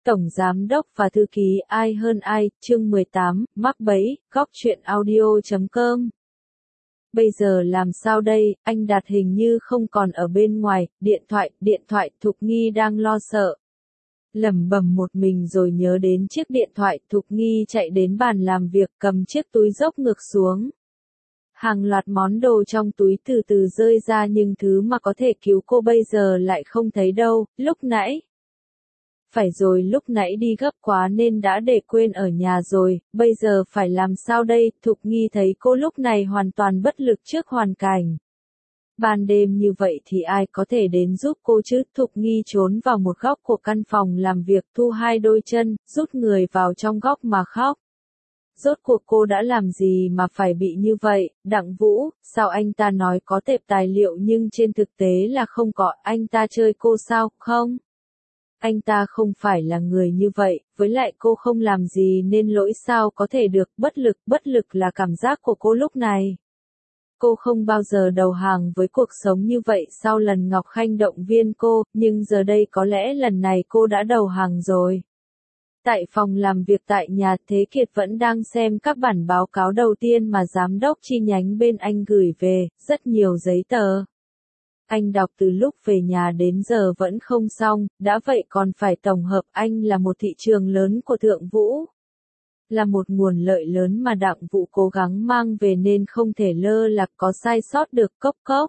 Tổng Giám đốc và Thư ký ai hơn ai, chương 18, mắc bẫy, góc truyện audio.com. Bây giờ làm sao đây, anh Đạt hình như không còn ở bên ngoài, điện thoại, Thục Nghi đang lo sợ. Lẩm bẩm một mình rồi nhớ đến chiếc điện thoại, Thục Nghi chạy đến bàn làm việc cầm chiếc túi dốc ngược xuống. Hàng loạt món đồ trong túi từ từ rơi ra nhưng thứ mà có thể cứu cô bây giờ lại không thấy đâu, lúc nãy. Phải rồi, lúc nãy đi gấp quá nên đã để quên ở nhà rồi, bây giờ phải làm sao đây, Thục Nghi thấy cô lúc này hoàn toàn bất lực trước hoàn cảnh. Ban đêm như vậy thì ai có thể đến giúp cô chứ, Thục Nghi trốn vào một góc của căn phòng làm việc, thu hai đôi chân, rút người vào trong góc mà khóc. Rốt cuộc cô đã làm gì mà phải bị như vậy, Đặng Vũ, sao anh ta nói có tệp tài liệu nhưng trên thực tế là không có, anh ta chơi cô sao, không? Anh ta không phải là người như vậy, với lại cô không làm gì nên lỗi sao có thể được, bất lực là cảm giác của cô lúc này. Cô không bao giờ đầu hàng với cuộc sống như vậy sau lần Ngọc Khanh động viên cô, nhưng giờ đây có lẽ lần này cô đã đầu hàng rồi. Tại phòng làm việc tại nhà, Thế Kiệt vẫn đang xem các bản báo cáo đầu tiên mà giám đốc chi nhánh bên anh gửi về, rất nhiều giấy tờ. Anh đọc từ lúc về nhà đến giờ vẫn không xong, đã vậy còn phải tổng hợp, anh là một thị trường lớn của Thượng Vũ. Là một nguồn lợi lớn mà Đặng Vũ cố gắng mang về nên không thể lơ là có sai sót được, cốc.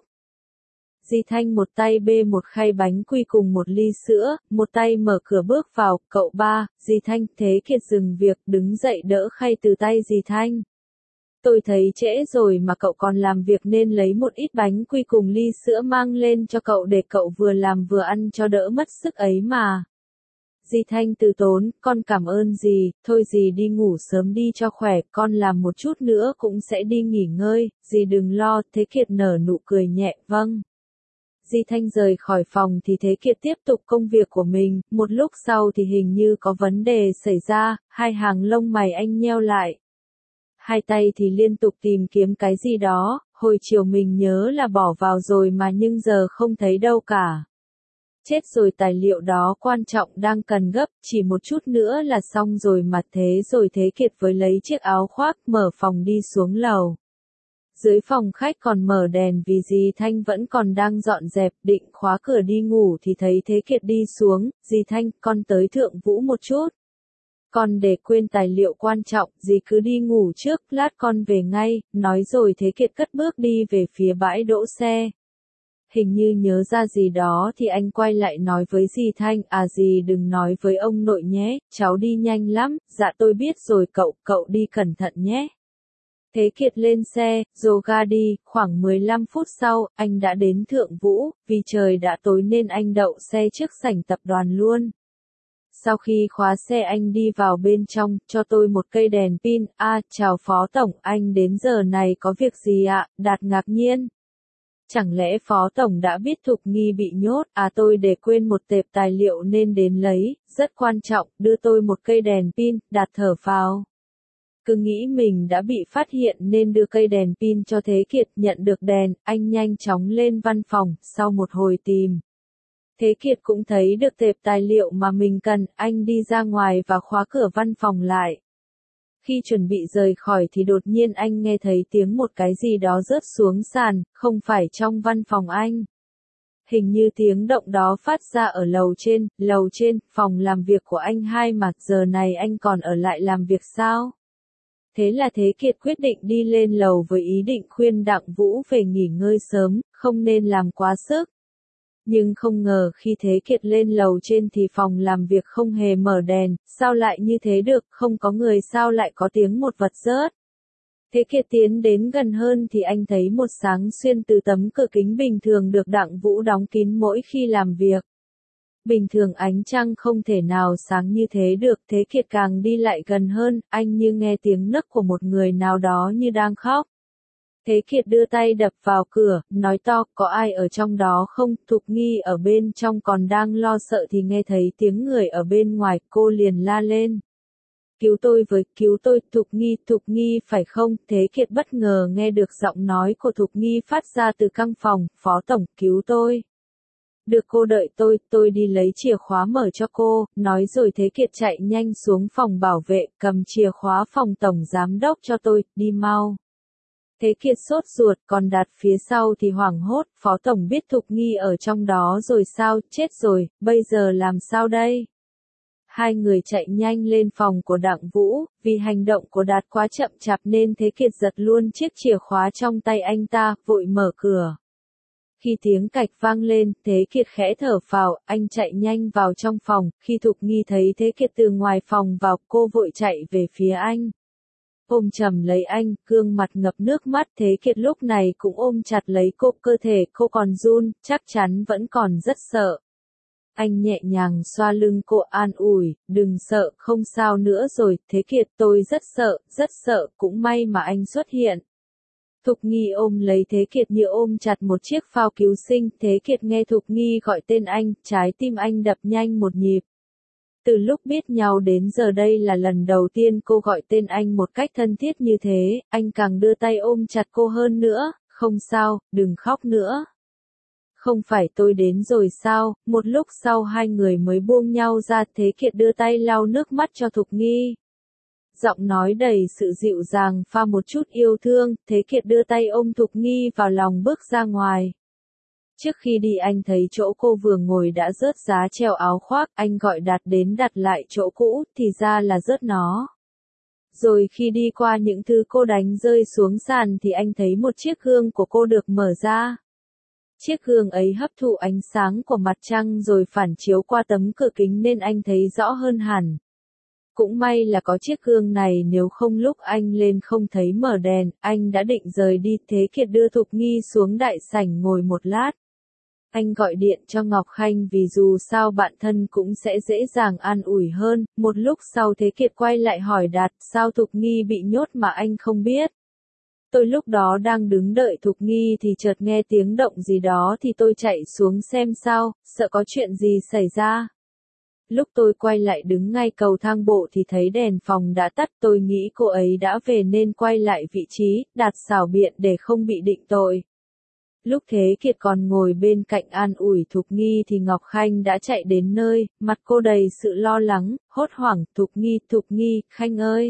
Di Thanh một tay bê một khay bánh quy cùng một ly sữa, một tay mở cửa bước vào, cậu ba, Di Thanh, Thế Kiệt dừng việc, đứng dậy đỡ khay từ tay Di Thanh. Tôi thấy trễ rồi mà cậu còn làm việc nên lấy một ít bánh quy cùng ly sữa mang lên cho cậu để cậu vừa làm vừa ăn cho đỡ mất sức ấy mà. Di Thanh từ tốn, con cảm ơn dì, thôi dì đi ngủ sớm đi cho khỏe, con làm một chút nữa cũng sẽ đi nghỉ ngơi, dì đừng lo, Thế Kiệt nở nụ cười nhẹ, vâng. Di Thanh rời khỏi phòng thì Thế Kiệt tiếp tục công việc của mình, một lúc sau thì hình như có vấn đề xảy ra, hai hàng lông mày anh nheo lại. Hai tay thì liên tục tìm kiếm cái gì đó, hồi chiều mình nhớ là bỏ vào rồi mà nhưng giờ không thấy đâu cả. Chết rồi, tài liệu đó quan trọng đang cần gấp, chỉ một chút nữa là xong rồi mà, thế rồi Thế Kiệt với lấy chiếc áo khoác mở phòng đi xuống lầu. Dưới phòng khách còn mở đèn vì Di Thanh vẫn còn đang dọn dẹp, định khóa cửa đi ngủ thì thấy Thế Kiệt đi xuống, Di Thanh, con tới Thượng Vũ một chút. Con để quên tài liệu quan trọng, dì cứ đi ngủ trước, lát con về ngay, nói rồi Thế Kiệt cất bước đi về phía bãi đỗ xe. Hình như nhớ ra gì đó thì anh quay lại nói với Di Thanh, dì đừng nói với ông nội nhé, cháu đi nhanh lắm, dạ tôi biết rồi cậu đi cẩn thận nhé. Thế Kiệt lên xe, dồ ga đi, khoảng 15 phút sau, anh đã đến Thượng Vũ, vì trời đã tối nên anh đậu xe trước sảnh tập đoàn luôn. Sau khi khóa xe anh đi vào bên trong, cho tôi một cây đèn pin, chào Phó Tổng, anh đến giờ này có việc gì ạ, Đạt ngạc nhiên. Chẳng lẽ Phó Tổng đã biết Thục Nghi bị nhốt, tôi để quên một tệp tài liệu nên đến lấy, rất quan trọng, đưa tôi một cây đèn pin, Đạt thở phào. Cứ nghĩ mình đã bị phát hiện nên đưa cây đèn pin cho Thế Kiệt, nhận được đèn, anh nhanh chóng lên văn phòng, sau một hồi tìm. Thế Kiệt cũng thấy được tệp tài liệu mà mình cần, anh đi ra ngoài và khóa cửa văn phòng lại. Khi chuẩn bị rời khỏi thì đột nhiên anh nghe thấy tiếng một cái gì đó rớt xuống sàn, không phải trong văn phòng anh. Hình như tiếng động đó phát ra ở lầu trên, phòng làm việc của anh hai mà, giờ này anh còn ở lại làm việc sao? Thế là Thế Kiệt quyết định đi lên lầu với ý định khuyên Đặng Vũ về nghỉ ngơi sớm, không nên làm quá sức. Nhưng không ngờ khi Thế Kiệt lên lầu trên thì phòng làm việc không hề mở đèn, sao lại như thế được, không có người sao lại có tiếng một vật rớt. Thế Kiệt tiến đến gần hơn thì anh thấy một sáng xuyên từ tấm cửa kính bình thường được Đặng Vũ đóng kín mỗi khi làm việc. Bình thường ánh trăng không thể nào sáng như thế được, Thế Kiệt càng đi lại gần hơn, anh như nghe tiếng nấc của một người nào đó như đang khóc. Thế Kiệt đưa tay đập vào cửa, nói to, có ai ở trong đó không? Thục Nghi ở bên trong còn đang lo sợ thì nghe thấy tiếng người ở bên ngoài, cô liền la lên. Cứu tôi với, cứu tôi, Thục Nghi phải không? Thế Kiệt bất ngờ nghe được giọng nói của Thục Nghi phát ra từ căn phòng, Phó Tổng, cứu tôi. Được cô đợi tôi đi lấy chìa khóa mở cho cô, nói rồi Thế Kiệt chạy nhanh xuống phòng bảo vệ, cầm chìa khóa phòng tổng giám đốc cho tôi, đi mau. Thế Kiệt sốt ruột, còn Đạt phía sau thì hoảng hốt, phó tổng biết Thục Nghi ở trong đó rồi sao, chết rồi, bây giờ làm sao đây? Hai người chạy nhanh lên phòng của Đặng Vũ, vì hành động của Đạt quá chậm chạp nên Thế Kiệt giật luôn chiếc chìa khóa trong tay anh ta, vội mở cửa. Khi tiếng cạch vang lên, Thế Kiệt khẽ thở phào, anh chạy nhanh vào trong phòng, khi Thục Nghi thấy Thế Kiệt từ ngoài phòng vào, cô vội chạy về phía anh. Ôm chầm lấy anh, gương mặt ngập nước mắt, Thế Kiệt lúc này cũng ôm chặt lấy cô, cơ thể cô còn run, chắc chắn vẫn còn rất sợ. Anh nhẹ nhàng xoa lưng cô an ủi, đừng sợ, không sao nữa rồi, Thế Kiệt tôi rất sợ, cũng may mà anh xuất hiện. Thục Nghi ôm lấy Thế Kiệt như ôm chặt một chiếc phao cứu sinh, Thế Kiệt nghe Thục Nghi gọi tên anh, trái tim anh đập nhanh một nhịp. Từ lúc biết nhau đến giờ đây là lần đầu tiên cô gọi tên anh một cách thân thiết như thế, anh càng đưa tay ôm chặt cô hơn nữa, không sao, đừng khóc nữa. Không phải tôi đến rồi sao, một lúc sau hai người mới buông nhau ra, Thế Kiệt đưa tay lau nước mắt cho Thục Nghi. Giọng nói đầy sự dịu dàng pha một chút yêu thương, Thế Kiệt đưa tay ôm Thục Nghi vào lòng bước ra ngoài. Trước khi đi anh thấy chỗ cô vừa ngồi đã rớt giá treo áo khoác, anh gọi Đạt đến đặt lại chỗ cũ, thì ra là rớt nó. Rồi khi đi qua những thứ cô đánh rơi xuống sàn thì anh thấy một chiếc gương của cô được mở ra. Chiếc gương ấy hấp thụ ánh sáng của mặt trăng rồi phản chiếu qua tấm cửa kính nên anh thấy rõ hơn hẳn. Cũng may là có chiếc gương này, nếu không lúc anh lên không thấy mở đèn, anh đã định rời đi. Thế Kiệt đưa Thục Nghi xuống đại sảnh ngồi một lát. Anh gọi điện cho Ngọc Khanh vì dù sao bạn thân cũng sẽ dễ dàng an ủi hơn. Một lúc sau Thế Kiệt quay lại hỏi Đạt, sao Thục Nghi bị nhốt mà anh không biết? Tôi lúc đó đang đứng đợi Thục Nghi thì chợt nghe tiếng động gì đó thì tôi chạy xuống xem sao, sợ có chuyện gì xảy ra. Lúc tôi quay lại đứng ngay cầu thang bộ thì thấy đèn phòng đã tắt, tôi nghĩ cô ấy đã về nên quay lại vị trí, Đạt xảo biện để không bị định tội. Lúc Thế Kiệt còn ngồi bên cạnh an ủi Thục Nghi thì Ngọc Khanh đã chạy đến nơi, mặt cô đầy sự lo lắng, hốt hoảng, Thục Nghi, Khanh ơi!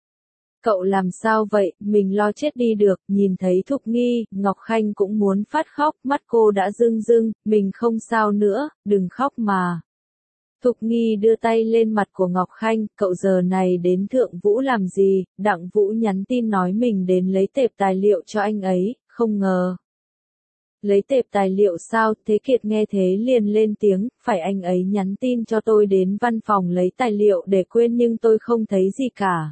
Cậu làm sao vậy, mình lo chết đi được, nhìn thấy Thục Nghi, Ngọc Khanh cũng muốn phát khóc, mắt cô đã rưng rưng, mình không sao nữa, đừng khóc mà. Thục Nghi đưa tay lên mặt của Ngọc Khanh, cậu giờ này đến Thượng Vũ làm gì, Đặng Vũ nhắn tin nói mình đến lấy tệp tài liệu cho anh ấy, không ngờ. Lấy tệp tài liệu sao, Thế Kiệt nghe thế liền lên tiếng, phải anh ấy nhắn tin cho tôi đến văn phòng lấy tài liệu để quên nhưng tôi không thấy gì cả.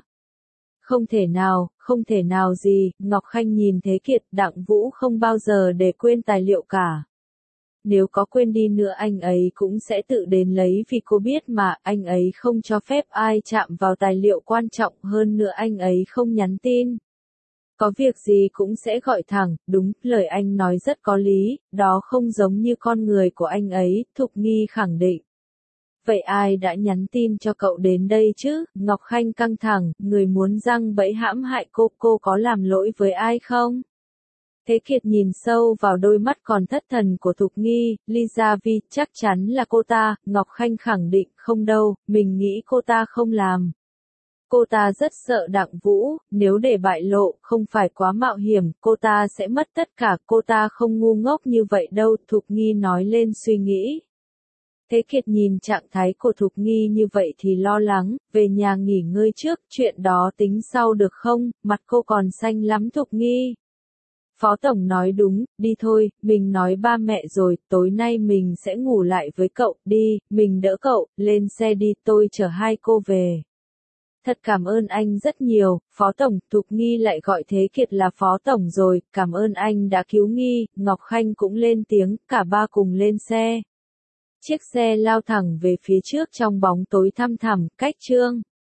Không thể nào gì, Ngọc Khanh nhìn Thế Kiệt, Đặng Vũ không bao giờ để quên tài liệu cả. Nếu có quên đi nữa anh ấy cũng sẽ tự đến lấy vì cô biết mà, anh ấy không cho phép ai chạm vào tài liệu quan trọng, hơn nữa anh ấy không nhắn tin. Có việc gì cũng sẽ gọi thẳng, đúng, lời anh nói rất có lý, đó không giống như con người của anh ấy, Thục Nghi khẳng định. Vậy ai đã nhắn tin cho cậu đến đây chứ? Ngọc Khanh căng thẳng, người muốn giăng bẫy hãm hại cô có làm lỗi với ai không? Thế Kiệt nhìn sâu vào đôi mắt còn thất thần của Thục Nghi, Lisa Vi, chắc chắn là cô ta, Ngọc Khanh khẳng định, không đâu, mình nghĩ cô ta không làm. Cô ta rất sợ Đặng Vũ, nếu để bại lộ, không phải quá mạo hiểm, cô ta sẽ mất tất cả, cô ta không ngu ngốc như vậy đâu, Thục Nghi nói lên suy nghĩ. Thế Kiệt nhìn trạng thái của Thục Nghi như vậy thì lo lắng, về nhà nghỉ ngơi trước, chuyện đó tính sau được không, mặt cô còn xanh lắm Thục Nghi. Phó Tổng nói đúng, đi thôi, mình nói ba mẹ rồi, tối nay mình sẽ ngủ lại với cậu, đi, mình đỡ cậu, lên xe đi, tôi chở hai cô về. Thật cảm ơn anh rất nhiều, Phó Tổng, Thục Nghi lại gọi Thế Kiệt là Phó Tổng rồi, cảm ơn anh đã cứu Nghi, Ngọc Khanh cũng lên tiếng, cả ba cùng lên xe. Chiếc xe lao thẳng về phía trước trong bóng tối thăm thẳm, cách Trương